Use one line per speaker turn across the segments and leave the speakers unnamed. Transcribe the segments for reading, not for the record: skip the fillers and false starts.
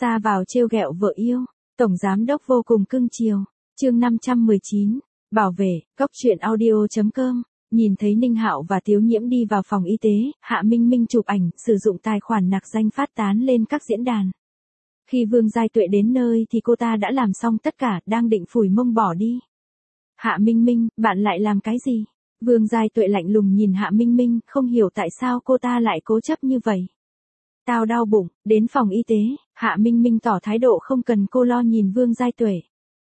Xa vào trêu ghẹo vợ yêu, tổng giám đốc vô cùng cưng chiều. Chương 519, bảo vệ, cóc truyện audio.com. Nhìn thấy Ninh Hạo và Tiếu Nhiễm đi vào phòng y tế, Hạ Minh Minh chụp ảnh, sử dụng tài khoản nặc danh phát tán lên các diễn đàn. Khi Vương Giai Tuệ đến nơi thì cô ta đã làm xong tất cả, đang định phủi mông bỏ đi. Hạ Minh Minh, bạn lại làm cái gì? Vương Giai Tuệ lạnh lùng nhìn Hạ Minh Minh, không hiểu tại sao cô ta lại cố chấp như vậy. Tao đau bụng, đến phòng y tế, Hạ Minh Minh tỏ thái độ không cần cô lo nhìn Vương Giai Tuệ.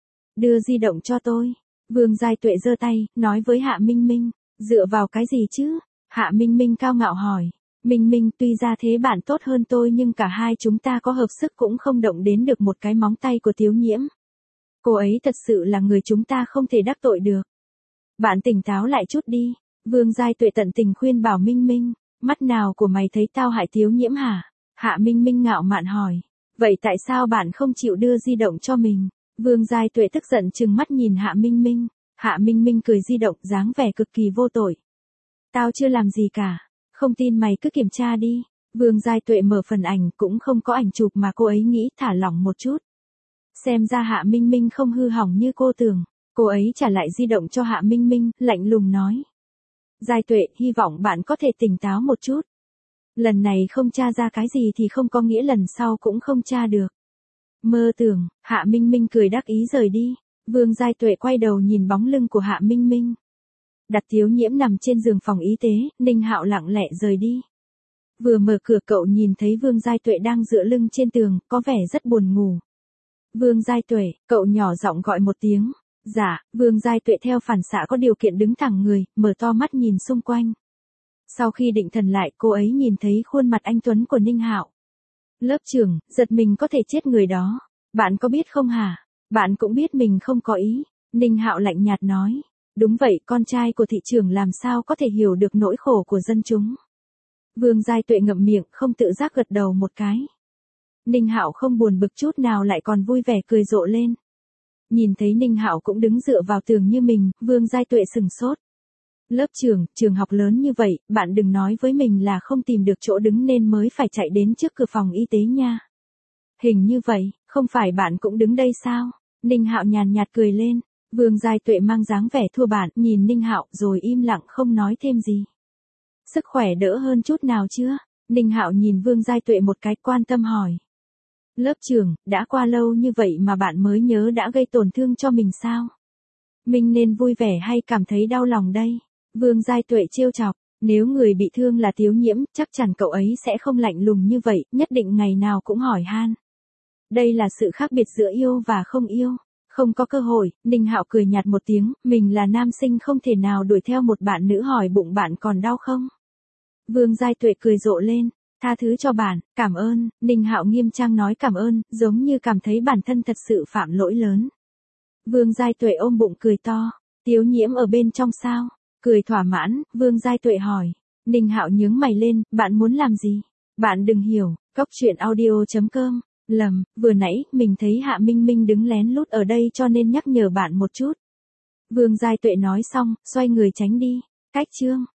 Đưa di động cho tôi. Vương Giai Tuệ giơ tay, nói với Hạ Minh Minh, dựa vào cái gì chứ? Hạ Minh Minh cao ngạo hỏi. Minh Minh, tuy ra thế bạn tốt hơn tôi nhưng cả hai chúng ta có hợp sức cũng không động đến được một cái móng tay của Tiếu Nhiễm. Cô ấy thật sự là người chúng ta không thể đắc tội được. Bạn tỉnh táo lại chút đi. Vương Giai Tuệ tận tình khuyên bảo Minh Minh, mắt nào của mày thấy tao hại Tiếu Nhiễm hả? Hạ Minh Minh ngạo mạn hỏi. Vậy tại sao bạn không chịu đưa di động cho mình? Vương Giai Tuệ tức giận trừng mắt nhìn Hạ Minh Minh. Hạ Minh Minh cười di động, dáng vẻ cực kỳ vô tội. Tao chưa làm gì cả. Không tin mày cứ kiểm tra đi. Vương Giai Tuệ mở phần ảnh, cũng không có ảnh chụp mà cô ấy nghĩ thả lỏng một chút. Xem ra Hạ Minh Minh không hư hỏng như cô tưởng. Cô ấy trả lại di động cho Hạ Minh Minh, lạnh lùng nói. Giai Tuệ, hy vọng bạn có thể tỉnh táo một chút. Lần này không tra ra cái gì thì không có nghĩa lần sau cũng không tra được. Mơ tưởng, Hạ Minh Minh cười đắc ý rời đi. Vương Giai Tuệ quay đầu nhìn bóng lưng của Hạ Minh Minh. Đặt Tiếu Nhiễm nằm trên giường phòng y tế, Ninh Hạo lặng lẽ rời đi. Vừa mở cửa cậu nhìn thấy Vương Giai Tuệ đang dựa lưng trên tường, có vẻ rất buồn ngủ. Vương Giai Tuệ, cậu nhỏ giọng gọi một tiếng. Dạ, Vương Giai Tuệ theo phản xạ có điều kiện đứng thẳng người, mở to mắt nhìn xung quanh. Sau khi định thần lại, cô ấy nhìn thấy khuôn mặt anh tuấn của Ninh Hạo. Lớp trưởng, giật mình có thể chết người đó. Bạn có biết không hả? Bạn cũng biết mình không có ý. Ninh Hạo lạnh nhạt nói. Đúng vậy, con trai của thị trưởng làm sao có thể hiểu được nỗi khổ của dân chúng. Vương Giai Tuệ ngậm miệng, không tự giác gật đầu một cái. Ninh Hạo không buồn bực chút nào lại còn vui vẻ cười rộ lên. Nhìn thấy Ninh Hạo cũng đứng dựa vào tường như mình, Vương Giai Tuệ sừng sốt. Lớp trưởng, trường học lớn như vậy, bạn đừng nói với mình là không tìm được chỗ đứng nên mới phải chạy đến trước cửa phòng y tế nha. Hình như vậy, không phải bạn cũng đứng đây sao? Ninh Hạo nhàn nhạt cười lên. Vương Giai Tuệ mang dáng vẻ thua bạn, nhìn Ninh Hạo rồi im lặng không nói thêm gì. Sức khỏe đỡ hơn chút nào chưa? Ninh Hạo nhìn Vương Giai Tuệ một cái, quan tâm hỏi. Lớp trưởng, đã qua lâu như vậy mà bạn mới nhớ đã gây tổn thương cho mình sao? Mình nên vui vẻ hay cảm thấy đau lòng đây? Vương Giai Tuệ trêu chọc, nếu người bị thương là Tiếu Nhiễm, chắc chắn cậu ấy sẽ không lạnh lùng như vậy, nhất định ngày nào cũng hỏi han. Đây là sự khác biệt giữa yêu và không yêu. Không có cơ hội, Ninh Hạo cười nhạt một tiếng, mình là nam sinh không thể nào đuổi theo một bạn nữ hỏi bụng bạn còn đau không? Vương Giai Tuệ cười rộ lên, tha thứ cho bạn, cảm ơn. Ninh Hạo nghiêm trang nói cảm ơn, giống như cảm thấy bản thân thật sự phạm lỗi lớn. Vương Giai Tuệ ôm bụng cười to, Tiếu Nhiễm ở bên trong sao? Cười thỏa mãn, Vương Giai Tuệ hỏi. Ninh Hạo nhướng mày lên, bạn muốn làm gì? Bạn đừng hiểu, cóc truyện audio.com. Lầm, vừa nãy, mình thấy Hạ Minh Minh đứng lén lút ở đây cho nên nhắc nhở bạn một chút. Vương Giai Tuệ nói xong, xoay người tránh đi. Cách chương.